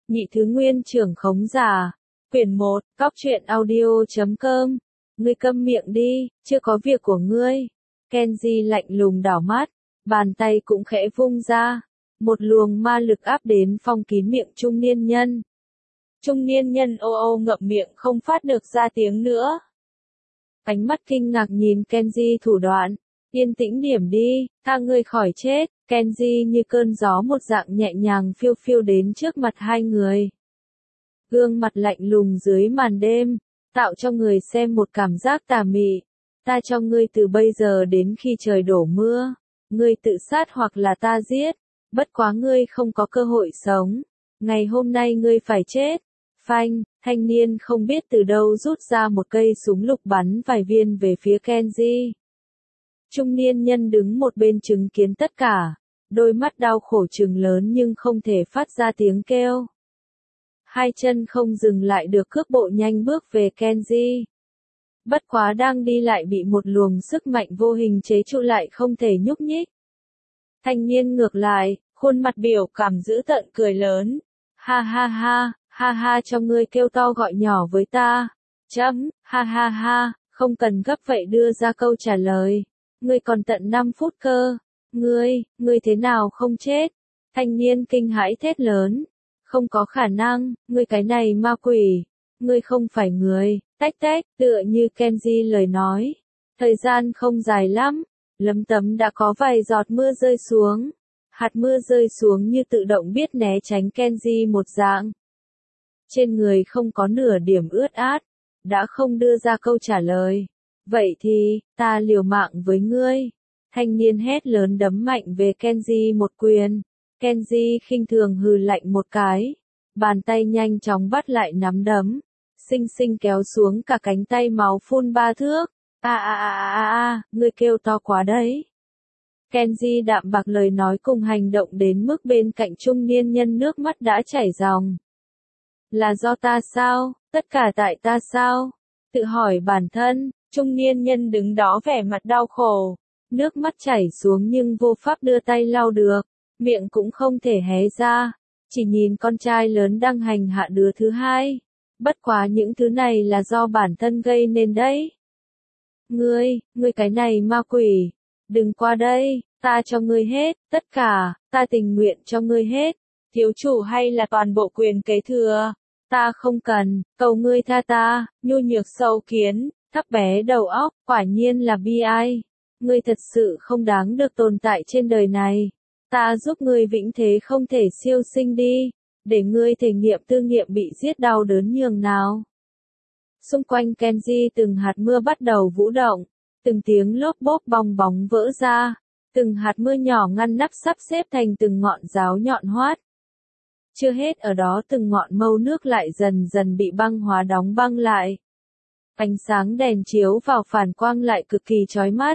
Nhị thứ nguyên trưởng khống giả. Quyển 1, Cóc truyện audio.com. Ngươi câm miệng đi, chưa có việc của ngươi. Kenji lạnh lùng đảo mắt, bàn tay cũng khẽ vung ra. Một luồng ma lực áp đến phong kín miệng trung niên nhân. Trung niên nhân ô ô ngậm miệng không phát được ra tiếng nữa. Ánh mắt kinh ngạc nhìn Kenji thủ đoạn. Yên tĩnh điểm đi, tha ngươi khỏi chết. Kenji như cơn gió một dạng nhẹ nhàng phiêu phiêu đến trước mặt hai người. Gương mặt lạnh lùng dưới màn đêm, tạo cho người xem một cảm giác tà mị. Ta cho ngươi từ bây giờ đến khi trời đổ mưa, ngươi tự sát hoặc là ta giết, bất quá ngươi không có cơ hội sống. Ngày hôm nay ngươi phải chết. Phanh, thanh niên không biết từ đâu rút ra một cây súng lục bắn vài viên về phía Kenji. Trung niên nhân đứng một bên chứng kiến tất cả, đôi mắt đau khổ trừng lớn nhưng không thể phát ra tiếng kêu. Hai chân không dừng lại được cước bộ nhanh bước về Kenji. Bất quá đang đi lại bị một luồng sức mạnh vô hình chế trụ lại không thể nhúc nhích. Thanh niên ngược lại, khuôn mặt biểu cảm dữ tợn cười lớn. Ha ha ha, ha ha cho ngươi kêu to gọi nhỏ với ta. Ha ha ha, không cần gấp vậy đưa ra câu trả lời. Ngươi còn tận 5 phút cơ. Ngươi thế nào không chết? Thanh niên kinh hãi thét lớn. Không có khả năng, ngươi cái này ma quỷ. Ngươi không phải người, tách, tựa như Kenji lời nói. Thời gian không dài lắm, lấm tấm đã có vài giọt mưa rơi xuống. Hạt mưa rơi xuống như tự động biết né tránh Kenji một dạng. Trên người không có nửa điểm ướt át, đã không đưa ra câu trả lời. Vậy thì, ta liều mạng với ngươi. Thanh niên hét lớn đấm mạnh về Kenji một quyền. Kenji khinh thường hừ lạnh một cái. Bàn tay nhanh chóng bắt lại nắm đấm. Xinh xinh kéo xuống cả cánh tay máu phun 3 thước. Ngươi kêu to quá đấy. Kenji đạm bạc lời nói cùng hành động đến mức bên cạnh trung niên nhân nước mắt đã chảy ròng. Là do ta sao? Tất cả tại ta sao? Tự hỏi bản thân, trung niên nhân đứng đó vẻ mặt đau khổ. Nước mắt chảy xuống nhưng vô pháp đưa tay lau được. Miệng cũng không thể hé ra. Chỉ nhìn con trai lớn đang hành hạ đứa thứ hai. Bất quá những thứ này là do bản thân gây nên đấy. Ngươi cái này ma quỷ. Đừng qua đây, ta cho ngươi hết, tất cả, ta tình nguyện cho ngươi hết. Thiếu chủ hay là toàn bộ quyền kế thừa. Ta không cần, cầu ngươi tha ta, nhu nhược sâu kiến, thấp bé đầu óc, quả nhiên là bi ai. Ngươi thật sự không đáng được tồn tại trên đời này. Ta giúp ngươi vĩnh thế không thể siêu sinh đi, để ngươi thể nghiệm tư nghiệm bị giết đau đớn nhường nào. Xung quanh Kenji từng hạt mưa bắt đầu vũ động, từng tiếng lốp bốp bong bóng vỡ ra, từng hạt mưa nhỏ ngăn nắp sắp xếp thành từng ngọn giáo nhọn hoắt. Chưa hết ở đó từng ngọn mâu nước lại dần dần bị băng hóa đóng băng lại. Ánh sáng đèn chiếu vào phản quang lại cực kỳ chói mắt.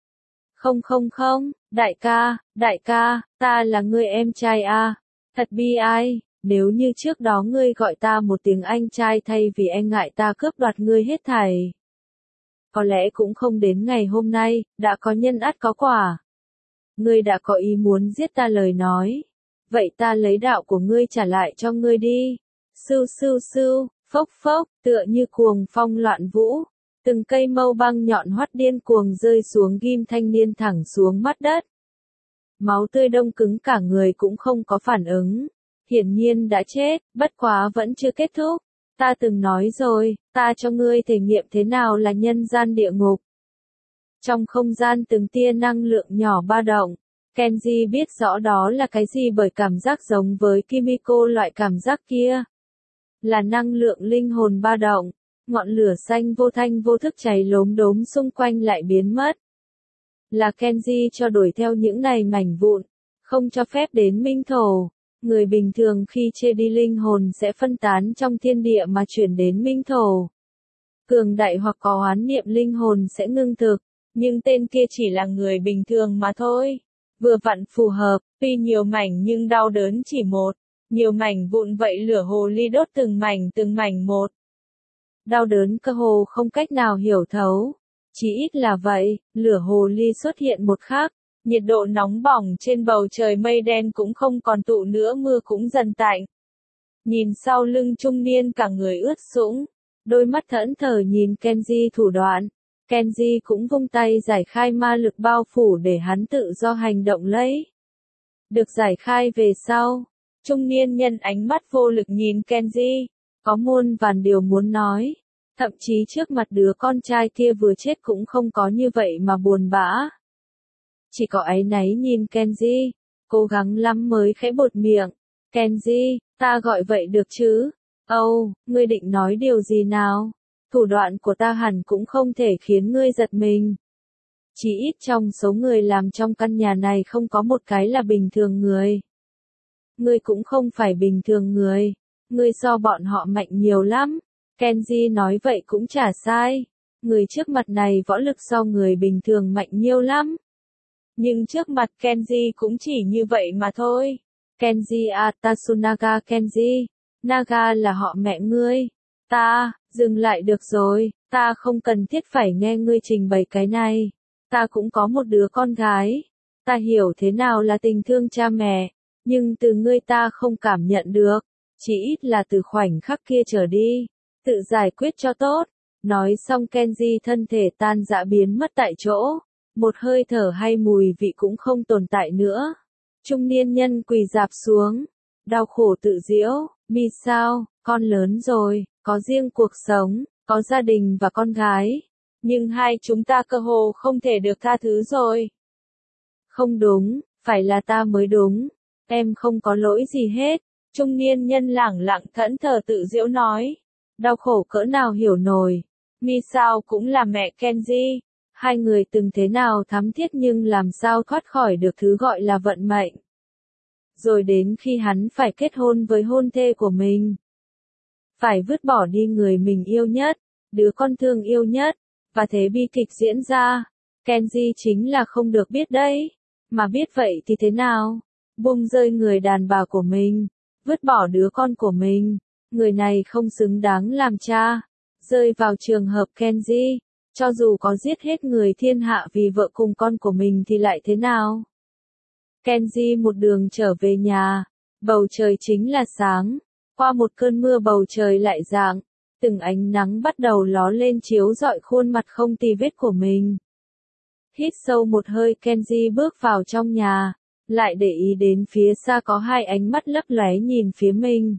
Không, đại ca, ta là người em trai à, thật bi ai, nếu như trước đó ngươi gọi ta một tiếng anh trai thay vì e ngại ta cướp đoạt ngươi hết thảy. Có lẽ cũng không đến ngày hôm nay, đã có nhân ắt có quả. Ngươi đã có ý muốn giết ta lời nói. Vậy ta lấy đạo của ngươi trả lại cho ngươi đi. Sưu, phốc, tựa như cuồng phong loạn vũ. Từng cây mâu băng nhọn hoắt điên cuồng rơi xuống ghim thanh niên thẳng xuống mắt đất. Máu tươi đông cứng cả người cũng không có phản ứng. Hiển nhiên đã chết, bất quá vẫn chưa kết thúc. Ta từng nói rồi, ta cho ngươi thể nghiệm thế nào là nhân gian địa ngục. Trong không gian từng tia năng lượng nhỏ ba động. Kenji biết rõ đó là cái gì bởi cảm giác giống với Kimiko loại cảm giác kia. Là năng lượng linh hồn ba động. Ngọn lửa xanh vô thanh vô thức cháy lốm đốm xung quanh lại biến mất. Là Kenji cho đuổi theo những này mảnh vụn, không cho phép đến minh thổ. Người bình thường khi chê đi linh hồn sẽ phân tán trong thiên địa mà chuyển đến minh thổ. Cường đại hoặc có oán niệm linh hồn sẽ ngưng thực, nhưng tên kia chỉ là người bình thường mà thôi. Vừa vặn phù hợp, tuy nhiều mảnh nhưng đau đớn chỉ một. Nhiều mảnh vụn vậy lửa hồ ly đốt từng mảnh một. Đau đớn cơ hồ không cách nào hiểu thấu. Chỉ ít là vậy, lửa hồ ly xuất hiện một khắc, nhiệt độ nóng bỏng trên bầu trời mây đen cũng không còn tụ nữa, mưa cũng dần tạnh. Nhìn sau lưng trung niên cả người ướt sũng, đôi mắt thẫn thờ nhìn Kenji thủ đoạn. Kenji cũng vung tay giải khai ma lực bao phủ để hắn tự do hành động lấy. Được giải khai về sau, trung niên nhân ánh mắt vô lực nhìn Kenji, có muôn vàn điều muốn nói. Thậm chí trước mặt đứa con trai kia vừa chết cũng không có như vậy mà buồn bã. Chỉ có áy náy nhìn Kenji, cố gắng lắm mới khẽ bột miệng. Kenji, ta gọi vậy được chứ? Ngươi định nói điều gì nào? Thủ đoạn của ta hẳn cũng không thể khiến ngươi giật mình. Chỉ ít trong số người làm trong căn nhà này không có một cái là bình thường người. Ngươi cũng không phải bình thường người. Ngươi so bọn họ mạnh nhiều lắm. Kenji nói vậy cũng chả sai. Người trước mặt này võ lực so người bình thường mạnh nhiều lắm. Nhưng trước mặt Kenji cũng chỉ như vậy mà thôi. Kenji Tasunaga Kenji. Naga là họ mẹ ngươi. Dừng lại được rồi, ta không cần thiết phải nghe ngươi trình bày cái này. Ta cũng có một đứa con gái. Ta hiểu thế nào là tình thương cha mẹ, nhưng từ ngươi ta không cảm nhận được. Chỉ ít là từ khoảnh khắc kia trở đi. Tự giải quyết cho tốt. Nói xong Kenji thân thể tan rã biến mất tại chỗ. Một hơi thở hay mùi vị cũng không tồn tại nữa. Trung niên nhân quỳ rạp xuống. Đau khổ tự giễu, mi sao, con lớn rồi, có riêng cuộc sống, có gia đình và con gái. Nhưng hai chúng ta cơ hồ không thể được tha thứ rồi. Không đúng, phải là ta mới đúng. Em không có lỗi gì hết. Trung niên nhân lẳng lặng thẫn thờ tự giễu nói. Đau khổ cỡ nào hiểu nổi. Mi sao cũng là mẹ Kenji. Hai người từng thế nào thắm thiết nhưng làm sao thoát khỏi được thứ gọi là vận mệnh. Rồi đến khi hắn phải kết hôn với hôn thê của mình. Phải vứt bỏ đi người mình yêu nhất, đứa con thương yêu nhất, và thế bi kịch diễn ra. Kenji chính là không được biết đấy. Mà biết vậy thì thế nào? Buông rơi người đàn bà của mình, vứt bỏ đứa con của mình. Người này không xứng đáng làm cha. Rơi vào trường hợp Kenji, cho dù có giết hết người thiên hạ vì vợ cùng con của mình thì lại thế nào? Kenji một đường trở về nhà, bầu trời chính là sáng, qua một cơn mưa bầu trời lại rạng, từng ánh nắng bắt đầu ló lên chiếu rọi khuôn mặt không tì vết của mình. Hít sâu một hơi Kenji bước vào trong nhà, lại để ý đến phía xa có hai ánh mắt lấp lóe nhìn phía mình.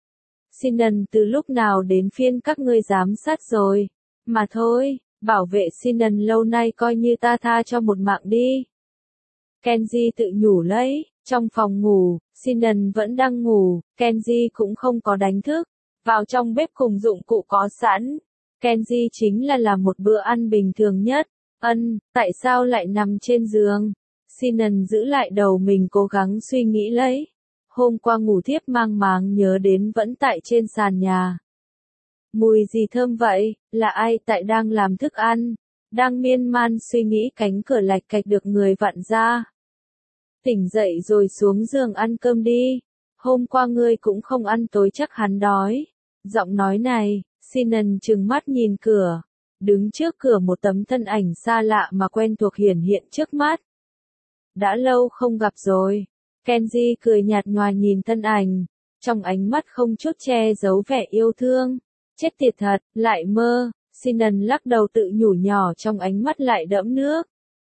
Sinan từ lúc nào đến phiên các ngươi giám sát rồi, mà thôi, bảo vệ Sinan lâu nay coi như ta tha cho một mạng đi. Kenji tự nhủ lấy, trong phòng ngủ, Sinan vẫn đang ngủ, Kenji cũng không có đánh thức, vào trong bếp cùng dụng cụ có sẵn. Kenji chính là làm một bữa ăn bình thường nhất. Tại sao lại nằm trên giường? Sinan giữ lại đầu mình cố gắng suy nghĩ lấy. Hôm qua ngủ thiếp mang máng nhớ đến vẫn tại trên sàn nhà. Mùi gì thơm vậy, là ai tại đang làm thức ăn? Đang miên man suy nghĩ cánh cửa lạch cạch được người vặn ra. Tỉnh dậy rồi xuống giường ăn cơm đi. Hôm qua ngươi cũng không ăn tối chắc hắn đói. Giọng nói này, Sinan trừng mắt nhìn cửa. Đứng trước cửa một tấm thân ảnh xa lạ mà quen thuộc hiển hiện trước mắt. Đã lâu không gặp rồi. Kenji cười nhạt nhòa nhìn thân ảnh. Trong ánh mắt không chút che giấu vẻ yêu thương. Chết tiệt thật, lại mơ. Sinan lắc đầu tự nhủ nhỏ trong ánh mắt lại đẫm nước.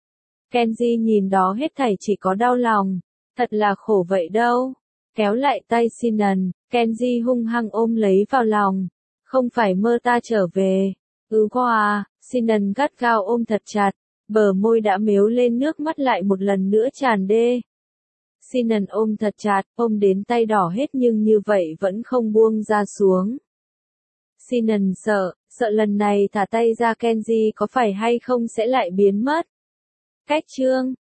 Kenji nhìn đó hết thảy chỉ có đau lòng. Thật là khổ vậy đâu. Kéo lại tay Sinan, Kenji hung hăng ôm lấy vào lòng. Không phải mơ ta trở về. Qua, Sinan gắt gao ôm thật chặt. Bờ môi đã mếu lên nước mắt lại một lần nữa tràn đê. Sinan ôm thật chặt, ôm đến tay đỏ hết nhưng như vậy vẫn không buông ra xuống. Sinan sợ lần này thả tay ra Kenji có phải hay không sẽ lại biến mất. Cách chương